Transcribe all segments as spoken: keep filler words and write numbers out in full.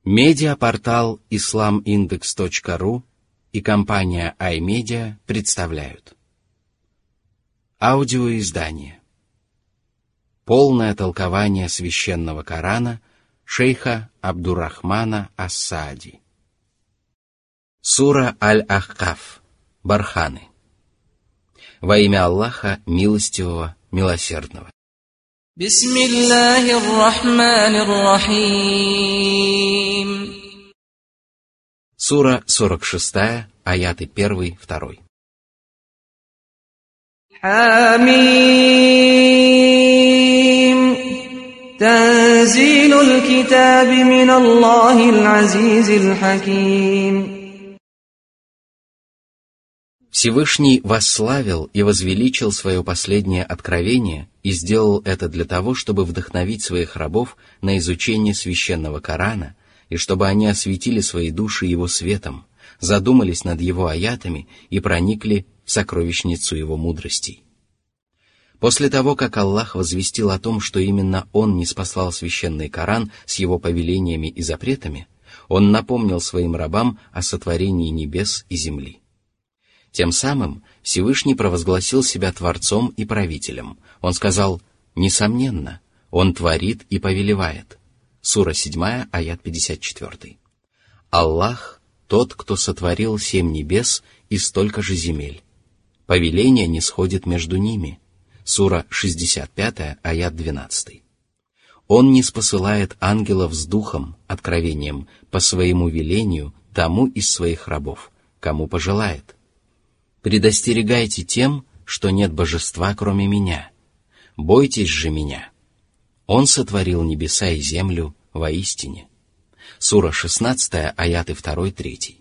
Медиапортал ислам индекс точка ру и компания iMedia представляют аудиоиздание «Полное толкование священного Корана» шейха Абдуррахмана ас-Саади. Сура Аль-Ахкаф. Барханы. Во имя Аллаха, милостивого, милосердного. Бисмиллахир-рахманир-рахим. Сура сорок шестая, аяты первый, второй. Хамим. Танзилул китаби миналлахил азизил хаким. Всевышний восславил и возвеличил свое последнее откровение и сделал это для того, чтобы вдохновить своих рабов на изучение священного Корана и чтобы они осветили свои души его светом, задумались над его аятами и проникли в сокровищницу его мудростей. После того, как Аллах возвестил о том, что именно Он ниспослал священный Коран с его повелениями и запретами, Он напомнил своим рабам о сотворении небес и земли. Тем самым Всевышний провозгласил себя Творцом и Правителем. Он сказал: «Несомненно, Он творит и повелевает». Сура седьмая, аят пятьдесят четыре. Аллах — тот, кто сотворил семь небес и столько же земель. Повеление не сходит между ними. Сура шестьдесят пятая, аят двенадцатый. Он ниспосылает ангелов с духом, откровением, по своему велению тому из своих рабов, кому пожелает. Предостерегайте тем, что нет божества, кроме меня. Бойтесь же меня. Он сотворил небеса и землю воистине. Сура шестнадцатая, аяты два-три.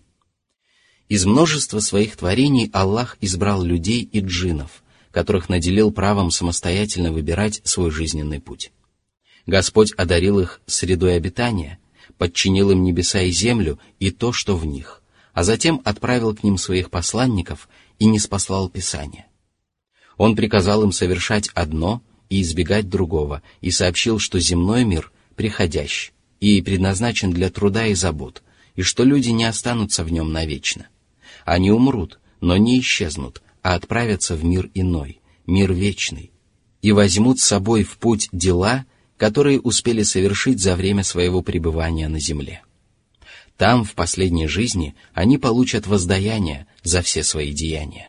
Из множества своих творений Аллах избрал людей и джиннов, которых наделил правом самостоятельно выбирать свой жизненный путь. Господь одарил их средой обитания, подчинил им небеса и землю и то, что в них, а затем отправил к ним своих посланников и ниспослал Писание. Он приказал им совершать одно и избегать другого, и сообщил, что земной мир приходящ и предназначен для труда и забот, и что люди не останутся в нем навечно. Они умрут, но не исчезнут, а отправятся в мир иной, мир вечный, и возьмут с собой в путь дела, которые успели совершить за время своего пребывания на земле. Там, в последней жизни, они получат воздаяние за все свои деяния.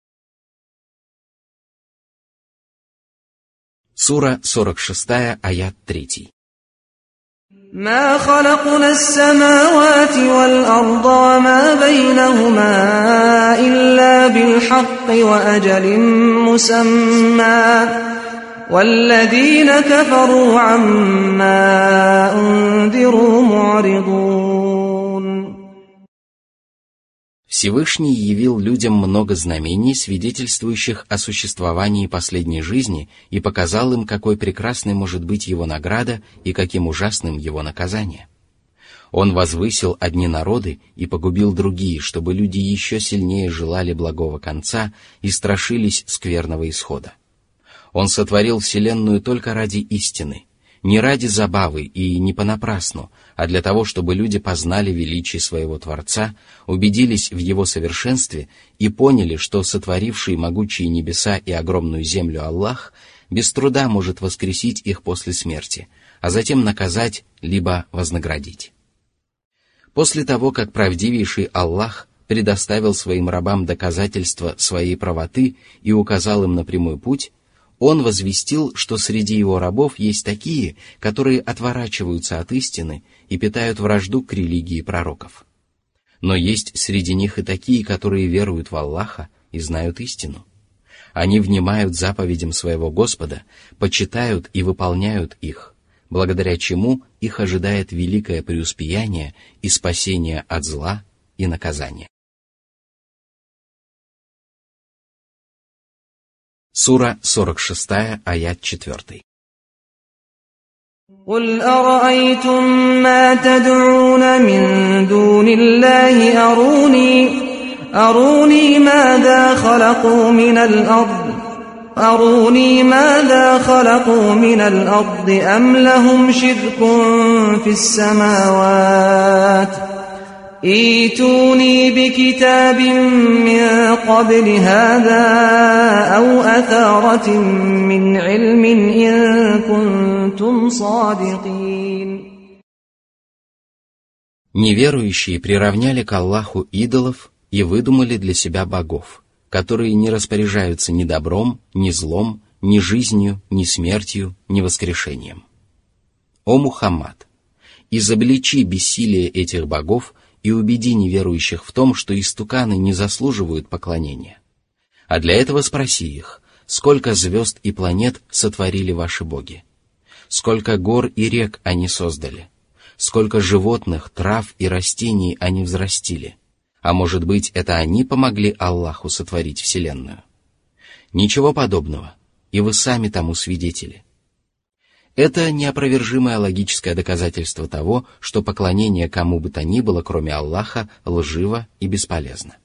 Сура сорок шестая, аят три. ما خلقنا السماوات والأرض وما بينهما إلا بالحق وأجل مسمى والذين كفروا عما أنذروا معرضون. Всевышний явил людям много знамений, свидетельствующих о существовании последней жизни, и показал им, какой прекрасной может быть его награда и каким ужасным его наказание. Он возвысил одни народы и погубил другие, чтобы люди еще сильнее желали благого конца и страшились скверного исхода. Он сотворил вселенную только ради истины, не ради забавы и не понапрасну, а для того, чтобы люди познали величие своего Творца, убедились в его совершенстве и поняли, что сотворивший могучие небеса и огромную землю Аллах без труда может воскресить их после смерти, а затем наказать либо вознаградить. После того, как правдивейший Аллах предоставил своим рабам доказательства своей правоты и указал им на прямой путь, Он возвестил, что среди его рабов есть такие, которые отворачиваются от истины и питают вражду к религии пророков. Но есть среди них и такие, которые веруют в Аллаха и знают истину. Они внимают заповедям своего Господа, почитают и выполняют их, благодаря чему их ожидает великое преуспеяние и спасение от зла и наказания. Сура сорок шестая, аят четыре. قل أرأيتم ما تدعون من دون الله أروني أروني ماذا خلقوا من الأرض أروني ماذا خلقوا من الأرض أم لهم شرك في السماوات ائتوني بكتاب من قبل هذا أو أثارة من علم إن كنتم صادقين. Неверующие приравняли к Аллаху идолов и выдумали для себя богов, которые не распоряжаются ни добром, ни злом, ни жизнью, ни смертью, ни воскрешением. О Мухаммад! Изобличи бессилие этих богов и убеди неверующих в том, что истуканы не заслуживают поклонения. А для этого спроси их, сколько звезд и планет сотворили ваши боги? Сколько гор и рек они создали? Сколько животных, трав и растений они взрастили? А может быть, это они помогли Аллаху сотворить вселенную? Ничего подобного, и вы сами тому свидетели. Это неопровержимое логическое доказательство того, что поклонение кому бы то ни было, кроме Аллаха, лживо и бесполезно.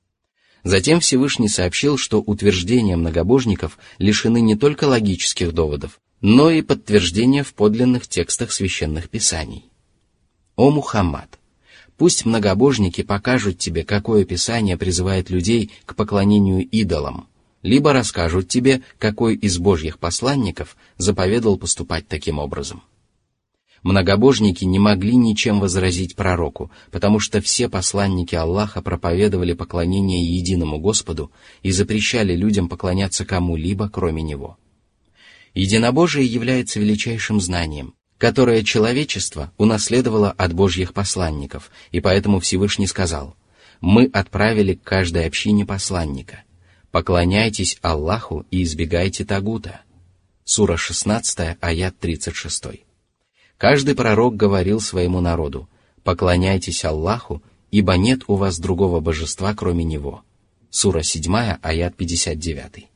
Затем Всевышний сообщил, что утверждения многобожников лишены не только логических доводов, но и подтверждения в подлинных текстах священных писаний. О Мухаммад! Пусть многобожники покажут тебе, какое писание призывает людей к поклонению идолам, либо расскажут тебе, какой из божьих посланников заповедал поступать таким образом. Многобожники не могли ничем возразить пророку, потому что все посланники Аллаха проповедовали поклонение единому Господу и запрещали людям поклоняться кому-либо, кроме Него. Единобожие является величайшим знанием, которое человечество унаследовало от божьих посланников, и поэтому Всевышний сказал: «Мы отправили к каждой общине посланника. Поклоняйтесь Аллаху и избегайте тагута». Сура шестнадцатая, аят тридцать шесть. Каждый пророк говорил своему народу: «Поклоняйтесь Аллаху, ибо нет у вас другого божества, кроме Него». Сура седьмая, аят пятьдесят девять.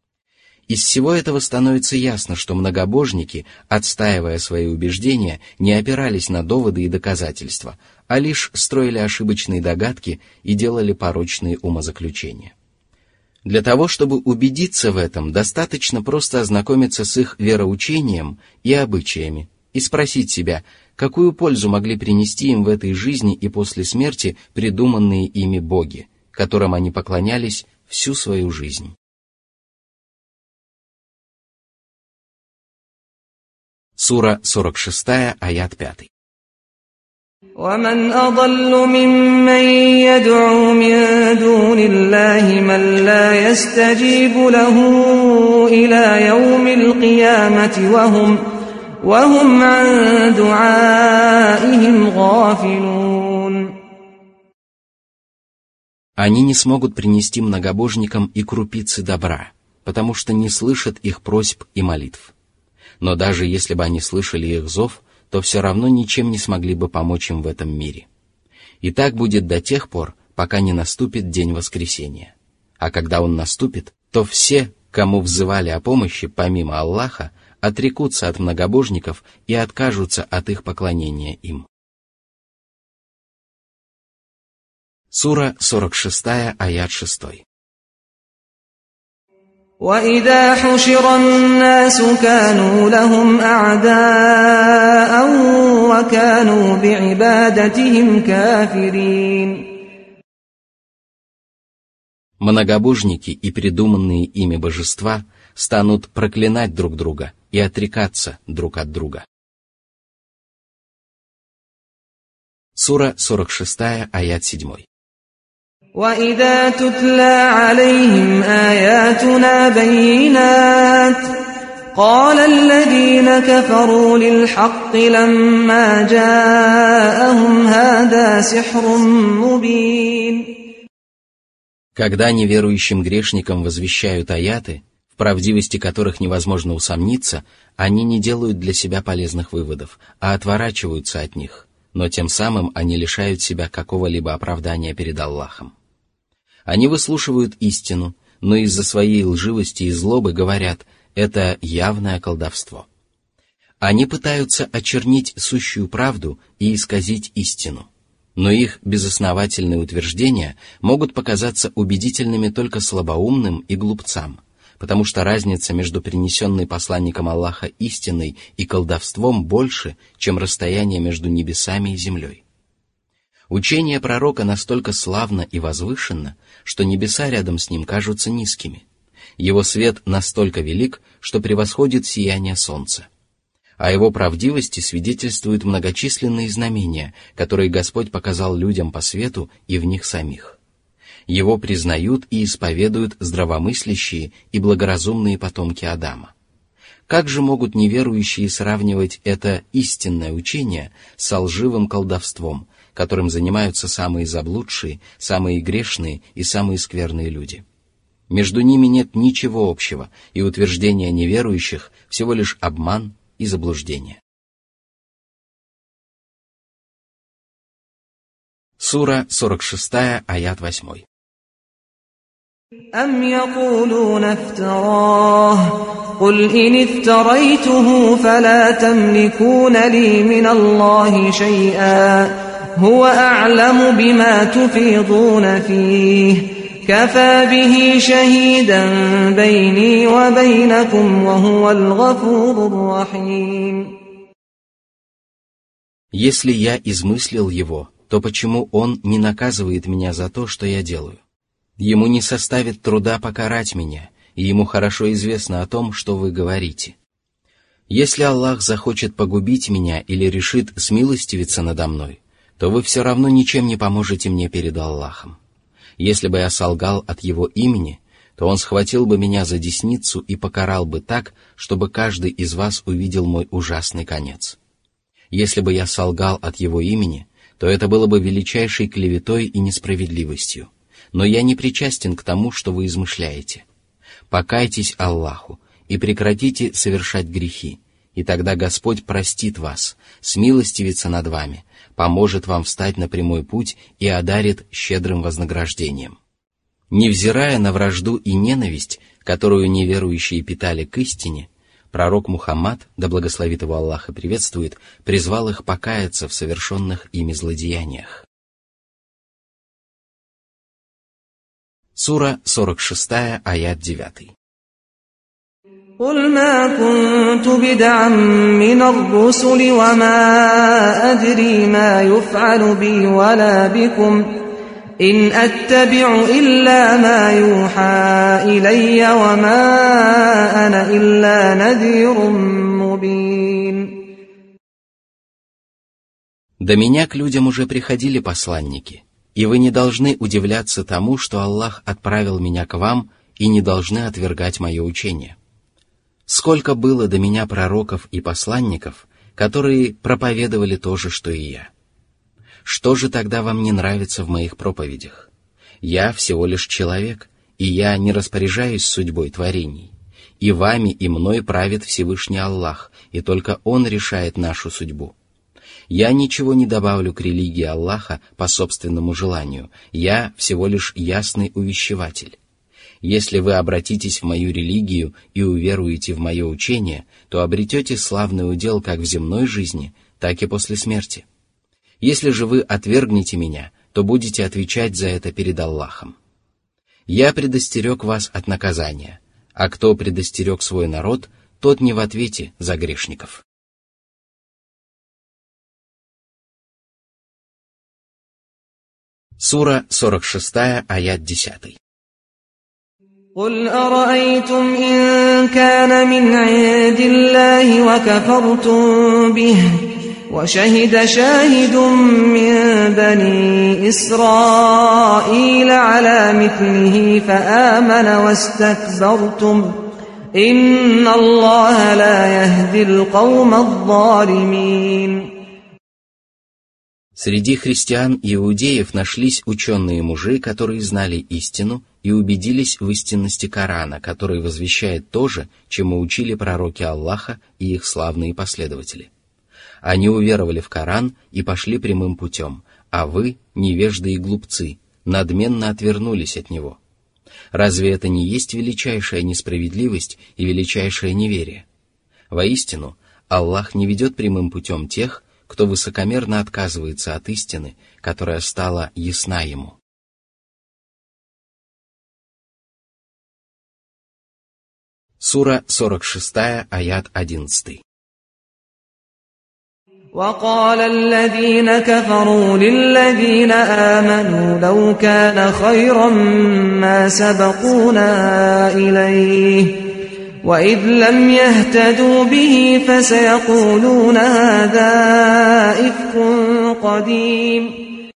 Из всего этого становится ясно, что многобожники, отстаивая свои убеждения, не опирались на доводы и доказательства, а лишь строили ошибочные догадки и делали порочные умозаключения. Для того, чтобы убедиться в этом, достаточно просто ознакомиться с их вероучением и обычаями и спросить себя, какую пользу могли принести им в этой жизни и после смерти придуманные ими боги, которым они поклонялись всю свою жизнь. Сура сорок шесть, аят пять. وَمَنْ أَضَلُّ مِمَّنْ يَدْعُو مِنْ دُونِ اللَّهِ مَنْ لَا يَسْتَجِيبُ لَهُ إِلَى يَوْمِ الْقِيَامَةِ وَهُمْ وَهُمْ عَنْ دُعَائِهِمْ غَافِلُونَ. Они не смогут принести многобожникам и крупицы добра, потому что не слышат их просьб и молитв. Но даже если бы они слышали их зов, то все равно ничем не смогли бы помочь им в этом мире. И так будет до тех пор, пока не наступит день воскресения. А когда он наступит, то все, кому взывали о помощи помимо Аллаха, отрекутся от многобожников и откажутся от их поклонения им. Сура сорок шесть, аят шесть. وَإِذَا حُشِرَ النَّاسُ كَانُوا لَهُمْ أَعْدَاءً وَكَانُوا بِعِبَادَتِهِمْ كَافِرِينَ. Многобожники и придуманные ими божества станут проклинать друг друга и отрекаться друг от друга. Сура сорок шесть, аят семь. وَإِذَا تُتْلَى عَلَيْهِمْ آيَاتُنَا بَيِّنَاتٍ قَالَ الَّذِينَ كَفَرُوا لِلْحَقِّ لَمَّا جَاءَهُمْ هَذَا سِحْرٌ مُبِينٌ. Когда неверующим грешникам возвещают аяты, в правдивости которых невозможно усомниться, они не делают для себя полезных выводов, а отворачиваются от них, но тем самым они лишают себя какого-либо оправдания перед Аллахом. Они выслушивают истину, но из-за своей лживости и злобы говорят: это явное колдовство. Они пытаются очернить сущую правду и исказить истину, но их безосновательные утверждения могут показаться убедительными только слабоумным и глупцам, потому что разница между принесенной посланником Аллаха истиной и колдовством больше, чем расстояние между небесами и землей. Учение пророка настолько славно и возвышенно, что небеса рядом с ним кажутся низкими. Его свет настолько велик, что превосходит сияние солнца. О его правдивости свидетельствуют многочисленные знамения, которые Господь показал людям по свету и в них самих. Его признают и исповедуют здравомыслящие и благоразумные потомки Адама. Как же могут неверующие сравнивать это истинное учение со лживым колдовством, которым занимаются самые заблудшие, самые грешные и самые скверные люди? Между ними нет ничего общего, и утверждение неверующих всего лишь обман и заблуждение. Сура сорок шесть, аят восемь. أم يقولون افتراه قل إن افتريته فلا تملكون لي من الله شيئا هو أعلم بما تفيضون فيه كفى به شهيدا بيني وبينكم وهو الغفور الرحيم. Если я измыслил его, то почему он не наказывает меня за то, что я делаю? Ему не составит труда покарать меня, и ему хорошо известно о том, что вы говорите. Если Аллах захочет погубить меня или решит смилостивиться надо мной, то вы все равно ничем не поможете мне перед Аллахом. Если бы я солгал от Его имени, то Он схватил бы меня за десницу и покарал бы так, чтобы каждый из вас увидел мой ужасный конец. Если бы я солгал от Его имени, то это было бы величайшей клеветой и несправедливостью. Но я не причастен к тому, что вы измышляете. Покайтесь Аллаху и прекратите совершать грехи, и тогда Господь простит вас, смилостивится над вами, поможет вам встать на прямой путь и одарит щедрым вознаграждением. Невзирая на вражду и ненависть, которую неверующие питали к истине, пророк Мухаммад, да благословит его Аллах и приветствует, призвал их покаяться в совершенных ими злодеяниях. Сура сорок шесть, аят девять. قل ما كنت بدعا من الرسل وما أدري ما يفعل بي ولا بكم إن أتبع إلا ما يوحى إلي وما أنا إلا نذير مبين. До меня к людям уже приходили посланники, и вы не должны удивляться тому, что Аллах отправил меня к вам, и не должны отвергать мое учение. Сколько было до меня пророков и посланников, которые проповедовали то же, что и я. Что же тогда вам не нравится в моих проповедях? Я всего лишь человек, и я не распоряжаюсь судьбой творений. И вами, и мной правит Всевышний Аллах, и только Он решает нашу судьбу. Я ничего не добавлю к религии Аллаха по собственному желанию, я всего лишь ясный увещеватель. Если вы обратитесь в мою религию и уверуете в мое учение, то обретете славный удел как в земной жизни, так и после смерти. Если же вы отвергнете меня, то будете отвечать за это перед Аллахом. Я предостерег вас от наказания, а кто предостерег свой народ, тот не в ответе за грешников. Сура сорок шесть, аят десять. قل أرأيتم إن كان من عند الله وكفرتم به وشهد شاهد من بني إسرائيل على مثله فآمن واستكبرتم إن الله لا يهدي القوم الظالمين. Среди христиан и иудеев нашлись ученые мужи, которые знали истину и убедились в истинности Корана, который возвещает то же, чему учили пророки Аллаха и их славные последователи. Они уверовали в Коран и пошли прямым путем, а вы, невежды и глупцы, надменно отвернулись от него. Разве это не есть величайшая несправедливость и величайшее неверие? Воистину, Аллах не ведет прямым путем тех, кто высокомерно отказывается от истины, которая стала ясна ему. Сура сорок шесть, аят одиннадцать. وقال الذين كفروا للذين آمنوا لو كان خيرا ما سبقونا إليه وإذ لم يهتدوا به فسيقولون هذا إفك قديم.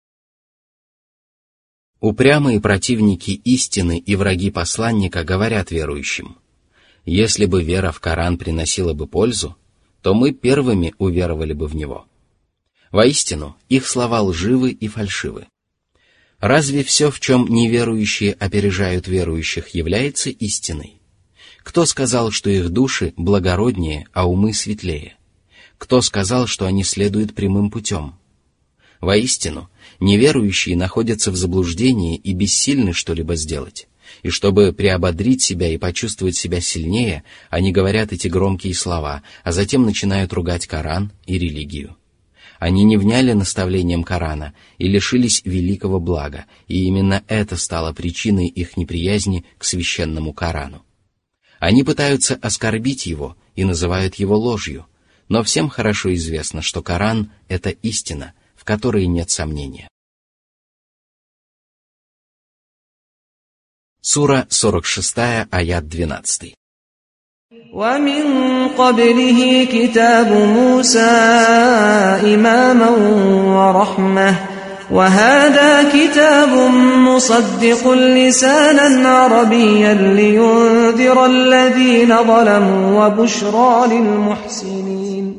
Упрямые противники истины и враги посланника говорят верующим: если бы вера в Коран приносила бы пользу, то мы первыми уверовали бы в него. Воистину, их слова лживы и фальшивы. Разве все, в чем неверующие опережают верующих, является истиной? Кто сказал, что их души благороднее, а умы светлее? Кто сказал, что они следуют прямым путем? Воистину, неверующие находятся в заблуждении и бессильны что-либо сделать. И чтобы приободрить себя и почувствовать себя сильнее, они говорят эти громкие слова, а затем начинают ругать Коран и религию. Они не вняли наставлениям Корана и лишились великого блага, и именно это стало причиной их неприязни к священному Корану. Они пытаются оскорбить его и называют его ложью, но всем хорошо известно, что Коран — это истина, в которой нет сомнения. Сура сорок шесть, аят двенадцать. ومن قبله كتاب موسى إماما ورحمة وهذا كتاب مصدق لسانا عربيا لينذر الذين ظلموا وبشرى للمحسنين.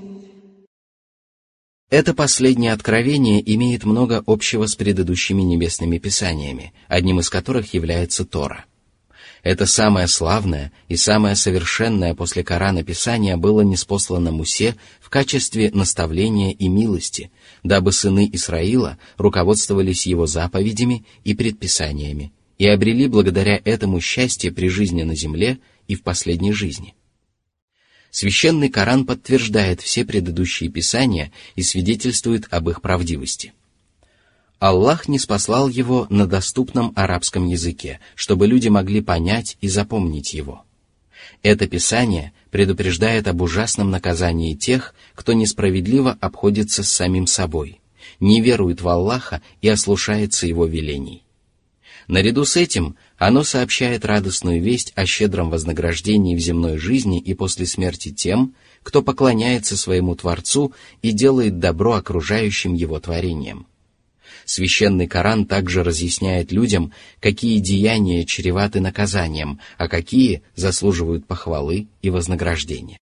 Это последнее откровение имеет много общего с предыдущими небесными писаниями, одним из которых является Тора. Это самое славное и самое совершенное после Корана писание было ниспослано Мусе в качестве наставления и милости, дабы сыны Исраила руководствовались его заповедями и предписаниями и обрели благодаря этому счастье при жизни на земле и в последней жизни. Священный Коран подтверждает все предыдущие писания и свидетельствует об их правдивости. Аллах ниспослал его на доступном арабском языке, чтобы люди могли понять и запомнить его. Это писание предупреждает об ужасном наказании тех, кто несправедливо обходится с самим собой, не верует в Аллаха и ослушается его велений. Наряду с этим оно сообщает радостную весть о щедром вознаграждении в земной жизни и после смерти тем, кто поклоняется своему Творцу и делает добро окружающим его творениям. Священный Коран также разъясняет людям, какие деяния чреваты наказанием, а какие заслуживают похвалы и вознаграждения.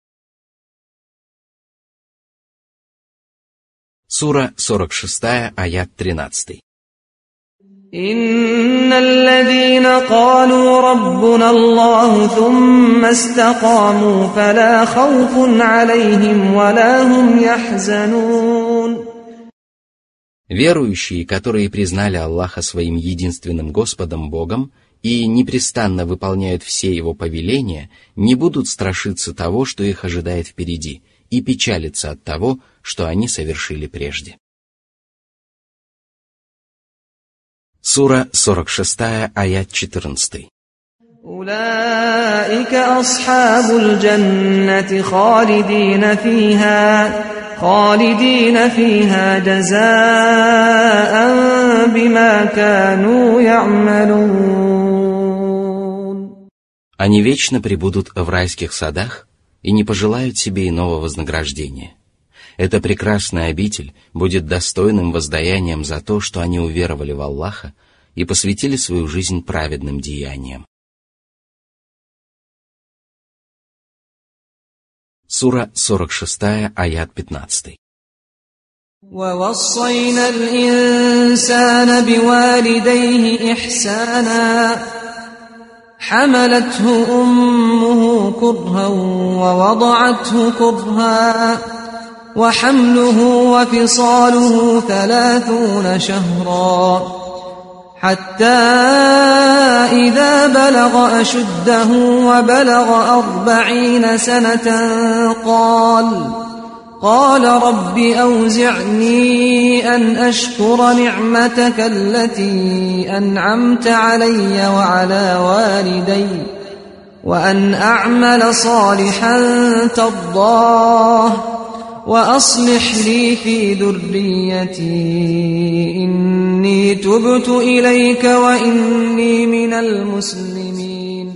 Сура сорок шесть, аят тринадцать. إن الذين قالوا ربنا الله ثم استقاموا فلا خوف عليهم ولا هم يحزنون. Верующие, которые признали Аллаха своим единственным Господом Богом и непрестанно выполняют все Его повеления, не будут страшиться того, что их ожидает впереди, и печалиться от того, что они совершили прежде. Сура сорок шесть, аят четырнадцать. أولئك أصحاب الجنة خالدين فيها خالدين فيها جزاء بما كانوا يعملون. Они вечно пребудут в райских садах и не пожелают себе иного вознаграждения. Эта прекрасная обитель будет достойным воздаянием за то, что они уверовали в Аллаха и посвятили свою жизнь праведным деяниям. Сура сорок шесть, аят пятнадцать. ووصينا الإنسان بوالديه إحسانا حملته أمه كرها ووضعته كرها وحمله وفصاله ثلاثون شهرا حتى إذا بلغ أشده وبلغ أربعين سنة قال قال رب أوزعني أن أشكر نعمتك التي أنعمت علي وعلى والدي وأن أعمل صالحا ترضاه وأصلح لي في ذريتي إني تبت إليك وإني من المسلمين.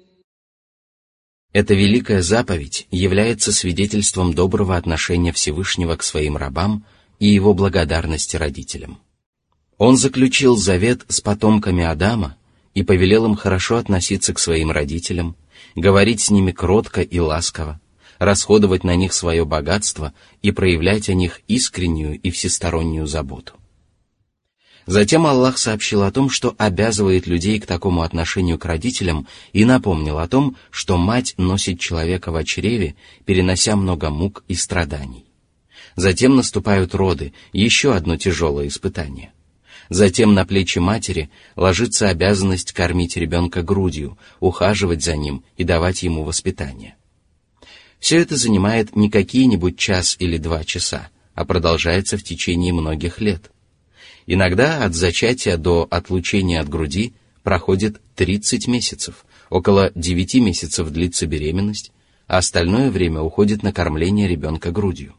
Эта великая заповедь является свидетельством доброго отношения Всевышнего к своим рабам и его благодарности родителям. Он заключил завет с потомками Адама и повелел им хорошо относиться к своим родителям, говорить с ними кротко и ласково, расходовать на них свое богатство и проявлять о них искреннюю и всестороннюю заботу. Затем Аллах сообщил о том, что обязывает людей к такому отношению к родителям, и напомнил о том, что мать носит человека в чреве, перенося много мук и страданий. Затем наступают роды, еще одно тяжелое испытание. Затем на плечи матери ложится обязанность кормить ребенка грудью, ухаживать за ним и давать ему воспитание. Все это занимает не какие-нибудь час или два часа, а продолжается в течение многих лет. Иногда от зачатия до отлучения от груди проходит тридцать месяцев, около девяти месяцев длится беременность, а остальное время уходит на кормление ребенка грудью.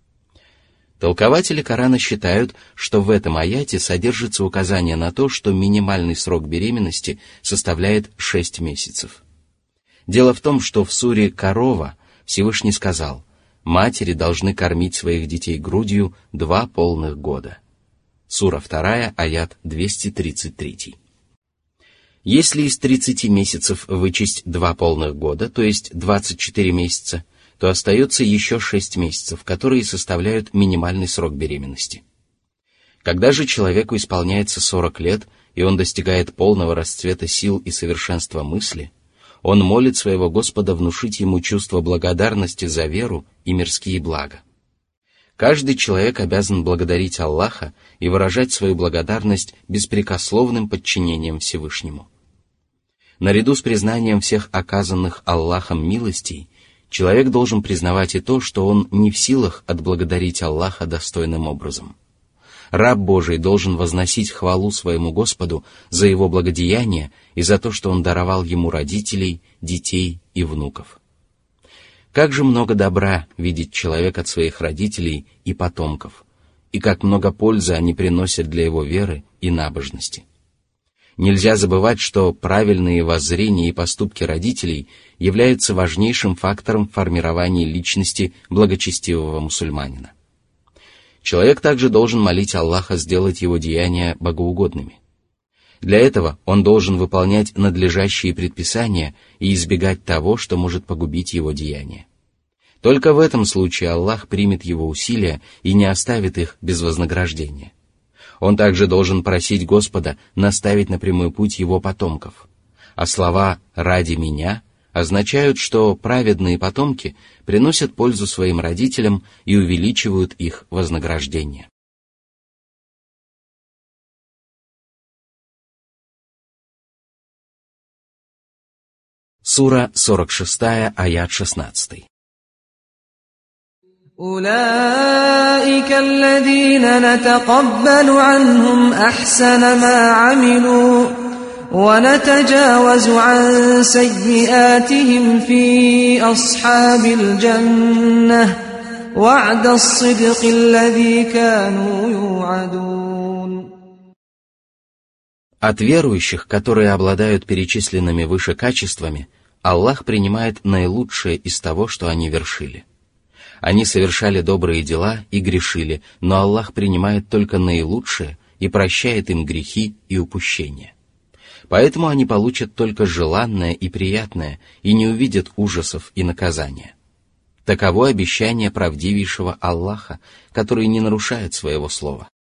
Толкователи Корана считают, что в этом аяте содержится указание на то, что минимальный срок беременности составляет шесть месяцев. Дело в том, что в суре «Корова» Всевышний сказал: «Матери должны кормить своих детей грудью два полных года». Сура два, аят двести тридцать три. Если из тридцати месяцев вычесть два полных года, то есть двадцать четыре месяца, то остается еще шесть месяцев, которые составляют минимальный срок беременности. Когда же человеку исполняется сорок лет, и он достигает полного расцвета сил и совершенства мысли, он молит своего Господа внушить ему чувство благодарности за веру и мирские блага. Каждый человек обязан благодарить Аллаха и выражать свою благодарность беспрекословным подчинением Всевышнему. Наряду с признанием всех оказанных Аллахом милостей, человек должен признавать и то, что он не в силах отблагодарить Аллаха достойным образом. Раб Божий должен возносить хвалу своему Господу за его благодеяние и за то, что он даровал ему родителей, детей и внуков. Как же много добра видит человек от своих родителей и потомков, и как много пользы они приносят для его веры и набожности. Нельзя забывать, что правильные воззрения и поступки родителей являются важнейшим фактором формирования личности благочестивого мусульманина. Человек также должен молить Аллаха сделать его деяния богоугодными. Для этого он должен выполнять надлежащие предписания и избегать того, что может погубить его деяния. Только в этом случае Аллах примет его усилия и не оставит их без вознаграждения. Он также должен просить Господа наставить на прямой путь его потомков. А слова «ради меня» означают, что праведные потомки приносят пользу своим родителям и увеличивают их вознаграждение. Сура сорок шесть, аят шестнадцать. أولئك الذين نتقبل عنهم أحسن ما عملوا ونتجاوز عن سيئاتهم في أصحاب الجنة وعد الصدق الذي كانوا يوعدون. От верующих, которые обладают перечисленными выше качествами, Аллах принимает наилучшее из того, что они вершили. Они совершали добрые дела и грешили, но Аллах принимает только наилучшее и прощает им грехи и упущения. Поэтому они получат только желанное и приятное и не увидят ужасов и наказания. Таково обещание правдивейшего Аллаха, который не нарушает своего слова.